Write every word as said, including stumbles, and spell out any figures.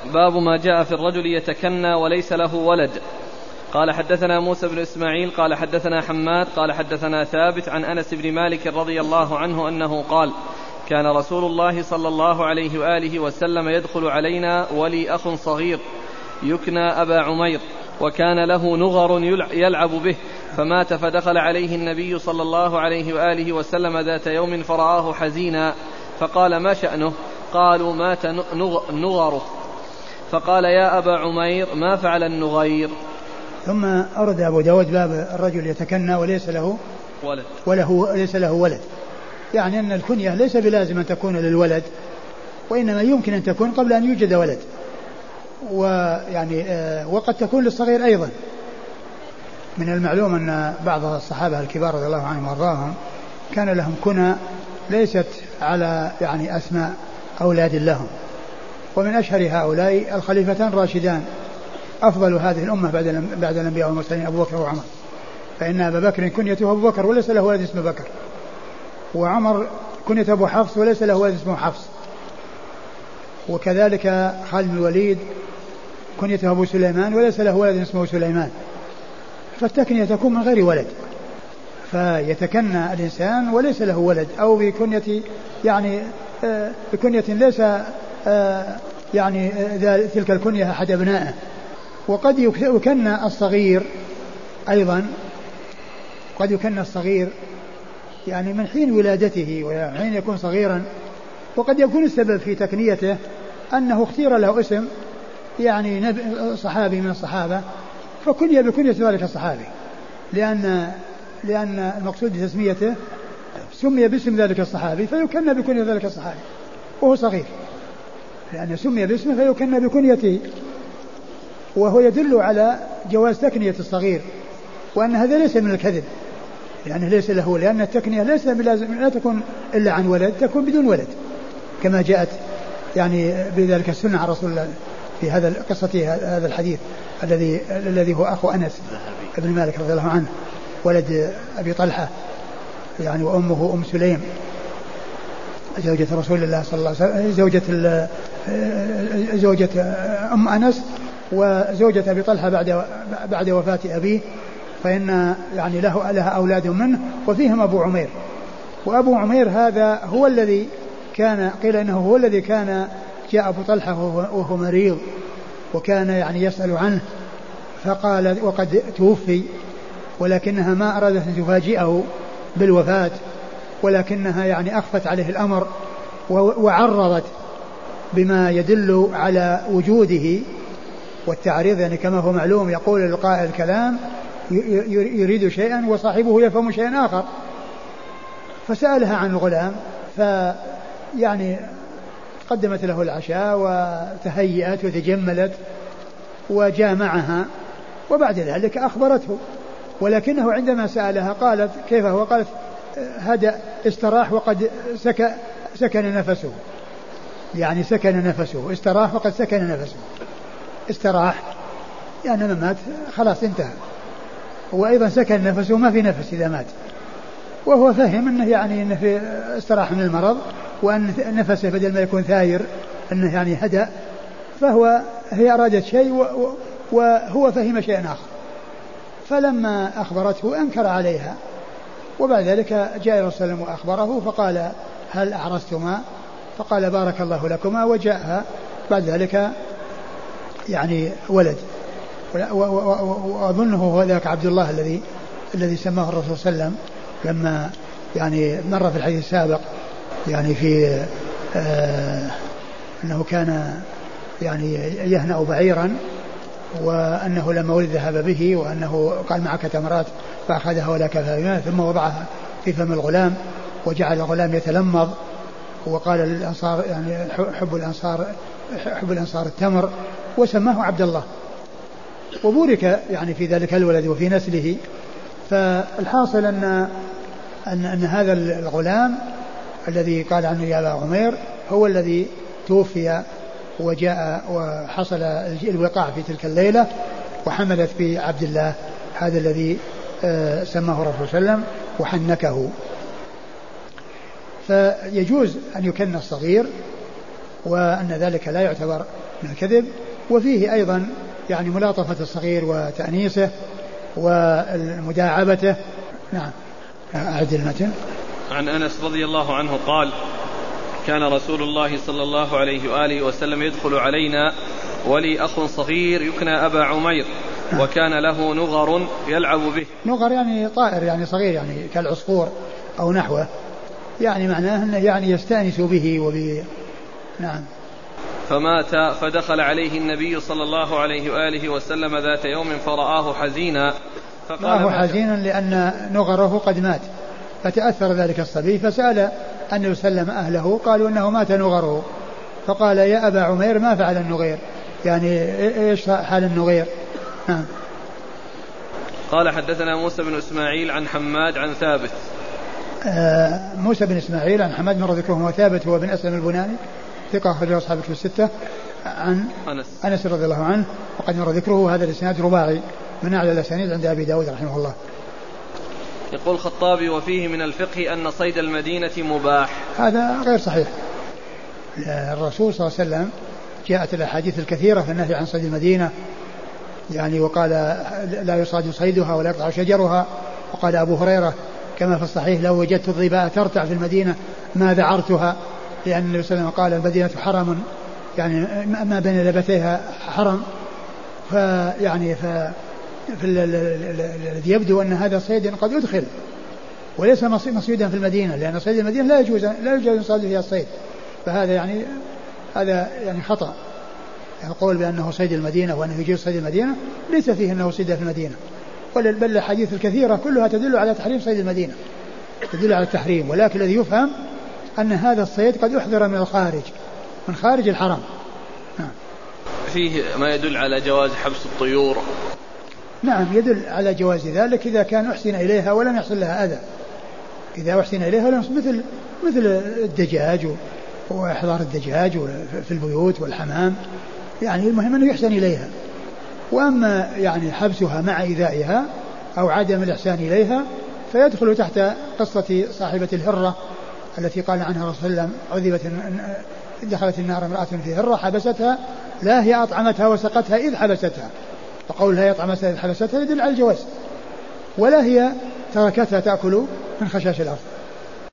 باب ما جاء في الرجل يتكنى وليس له ولد. قال حدثنا موسى بن إسماعيل قال حدثنا حماد قال حدثنا ثابت عن أنس بن مالك رضي الله عنه أنه قال كان رسول الله صلى الله عليه وآله وسلم يدخل علينا ولي أخ صغير يكنى أبا عمير وكان له نغر يلعب به فمات، فدخل عليه النبي صلى الله عليه وآله وسلم ذات يوم فرآه حزينا فقال ما شأنه؟ قالوا مات نغره. فقال يا أبا عمير ما فعل النغير؟ ثم أرد أبو داود باب الرجل يتكنى وليس له ولد وله ليس له ولد، يعني أن الكنية ليس بلازم أن تكون للولد، وإنما يمكن أن تكون قبل أن يوجد ولد، ويعني آه وقد تكون للصغير أيضا. من المعلوم أن بعض الصحابة الكبار رضي الله عنهم وارضاهم كان لهم كنى ليست على يعني أسماء أولاد لهم، ومن أشهر هؤلاء الخليفتان الراشدان أفضل هذه الأمة بعد بعد الأنبياء والمرسلين أبو بكر وعمر، فإن أبا بكر كنيته أبو بكر وليس له ولد اسمه بكر، وعمر كنيته أبو حفص وليس له ولد اسمه حفص، وكذلك خالد بن الوليد كنيته أبو سليمان وليس له ولد اسمه سليمان. فالتكنية تكون من غير ولد، فيتكنى الإنسان وليس له ولد، أو بكنية يعني آه بكنية ليس آه يعني آه تلك الكنية أحد أبنائه. وقد يكنى الصغير أيضا، قد يكنى الصغير يعني من حين ولادته وحين يكون صغيرا، وقد يكون السبب في تكنيته أنه اختير له اسم يعني صحابي من الصحابة فكني بكنية ذلك الصحابي، لأن لأن المقصود بتسميته سمي باسم ذلك الصحابي فيكنى بكنية ذلك الصحابي وهو صغير، لأنه سمي باسمه فيكنى بكنيته، وهو يدل على جواز تكنية الصغير، وأن هذا ليس من الكذب، لأنه ليس له، لأن التكنية ليس بلازم لا تكون إلا عن ولد، تكون بدون ولد كما جاءت يعني بذلك السنة عن رسول الله في هذا قصة هذا الحديث الذي الذي هو أخو أنس بن مالك رضي الله عنه ولد أبي طلحة يعني، وأمه أم سليم زوجة رسول الله صلى الله عليه وسلم، زوجة زوجة أم أنس وزوجة أبي طلحة بعد بعد وفاة أبيه، فإن يعني له لها أولاد منه وفيهم أبو عمير. وأبو عمير هذا هو الذي كان قيل إنه هو الذي كان جاء أبو طلحة وهو مريض وكان يعني يسأل عنه، فقال وقد توفي، ولكنها ما أرادت أن تفاجئه بالوفاة، ولكنها يعني أخفت عليه الأمر وعرضت بما يدل على وجوده والتعريض، يعني كما هو معلوم يقول القائل الكلام يريد شيئا وصاحبه يفهم شيئا آخر، فسألها عن الغلام، فيعني قدمت له العشاء وتهيأت وتجملت وجامعها، وبعد ذلك أخبرته، ولكنه عندما سألها قالت كيف هو؟ قالت هدأ استراح وقد سك سكن نفسه، يعني سكن نفسه، استراح وقد سكن نفسه. استراح يعني ما مات خلاص انتهى، وأيضا سكن نفسه ما في نفس إذا مات، وهو فهم أنه يعني أنه في استراح من المرض، وأن نفسه بدل ما يكون ثاير أنه يعني هدأ، فهو هي أرادت شيء وهو فهم شيئا آخر، فلما أخبرته أنكر عليها، وبعد ذلك جاء الرسول صلى الله عليه وسلم وأخبره فقال هل أحرستما؟ فقال بارك الله لكما، وجاءها بعد ذلك يعني ولد، وأظنه هو ذاك عبد الله الذي الذي سماه الرسول صلى الله عليه وسلم لما يعني مر في الحديث السابق يعني في آه أنه كان يعني يهنأ بعيرا، وأنه لما ولد ذهب به، وأنه قال معك تمرات فأخذها ولا كفى بماء، ثم وضعها في فم الغلام وجعل الغلام يتلمض، وقال للأنصار يعني حب الأنصار حب الأنصار التمر، وسماه عبد الله، وبورك يعني في ذلك الولد وفي نسله. فالحاصل أن أن, أن هذا الغلام الذي قال عنه يا أبا عمير هو الذي توفي، وجاء وحصل الوقاع في تلك الليلة، وحملت في عبد الله هذا الذي سماه الرسول صلى الله عليه وسلم وحنكه. فيجوز أن يكن الصغير، وأن ذلك لا يعتبر من الكذب. وفيه أيضا يعني ملاطفة الصغير وتأنيسه ومداعبته. نعم. أعد المتن. عن أنس رضي الله عنه قال كان رسول الله صلى الله عليه وآله وسلم يدخل علينا ولي أخ صغير يكنى أبا عمير وكان له نغر يلعب به. نغر يعني طائر يعني صغير يعني كالعصفور أو نحوه، يعني معناه أنه يعني يستأنس به وب... نعم. فمات فدخل عليه النبي صلى الله عليه وآله وسلم ذات يوم فرآه حزينا فقال حزينا لأن نغره قد مات، فتأثر ذلك الصبي فسأل أن يسلم أهله، قالوا أنه مات نغره، فقال يا أبا عمير ما فعل النغير، يعني إيش حال النغير. نعم. قال حدثنا موسى بن إسماعيل عن حماد عن ثابت. آه موسى بن إسماعيل عن حماد من ذكره وثابت هو بن أسلم البناني ثقة أخرجه أصحاب الكتب الستة عن أنس. أنس رضي الله عنه وقد مر ذكره. هذا الإسناد رباعي من أعلى الأسانيد عند أبي داود رحمه الله. يقول الخطابي وفيه من الفقه أن صيد المدينة مباح. هذا غير صحيح. الرسول صلى الله عليه وسلم جاءت الأحاديث الكثيرة في النهي عن صيد المدينة، يعني وقال لا يصاد صيدها ولا يقطع شجرها. وقال أبو هريرة كما في الصحيح لو وجدت الظباء ترتع في المدينة ما ذعرتها، لأن النبي صلى الله عليه وسلم قال المدينة حرم، يعني ما بين لبتيها حرم. فيعني ف الذي يبدو أن هذا صيد قد يدخل وليس مصيدا في المدينة، لأن صيد المدينة لا يجوز لا يجوز يصاد فيها الصيد، فهذا يعني هذا يعني خطأ. القول بأنه صيد المدينة وأنه يجوز صيد المدينة ليس فيه أنه صيد في المدينة، بل الحديث الكثيرة كلها تدل على تحريم صيد المدينة، تدل على التحريم. ولكن الذي يفهم أن هذا الصيد قد يحضر من الخارج من خارج الحرم. نعم. فيه ما يدل على جواز حبس الطيور. نعم يدل على جواز ذلك إذا كان أحسن إليها ولم يحصل لها أذى، إذا أحسن إليها مثل مثل الدجاج وإحضار الدجاج في البيوت والحمام، يعني المهم أنه يحسن إليها. وأما يعني حبسها مع إيذائها أو عدم الإحسان إليها فيدخل تحت قصة صاحبة الهرة التي قال عنها رسول الله عذبت دخلت النار امرأة في هرة حبستها، لا هي أطعمتها وسقتها إذ حبستها، فقولها يطعمتها إذ حبستها يدل على الجواز، ولا هي تركتها تأكل من خشاش الأرض.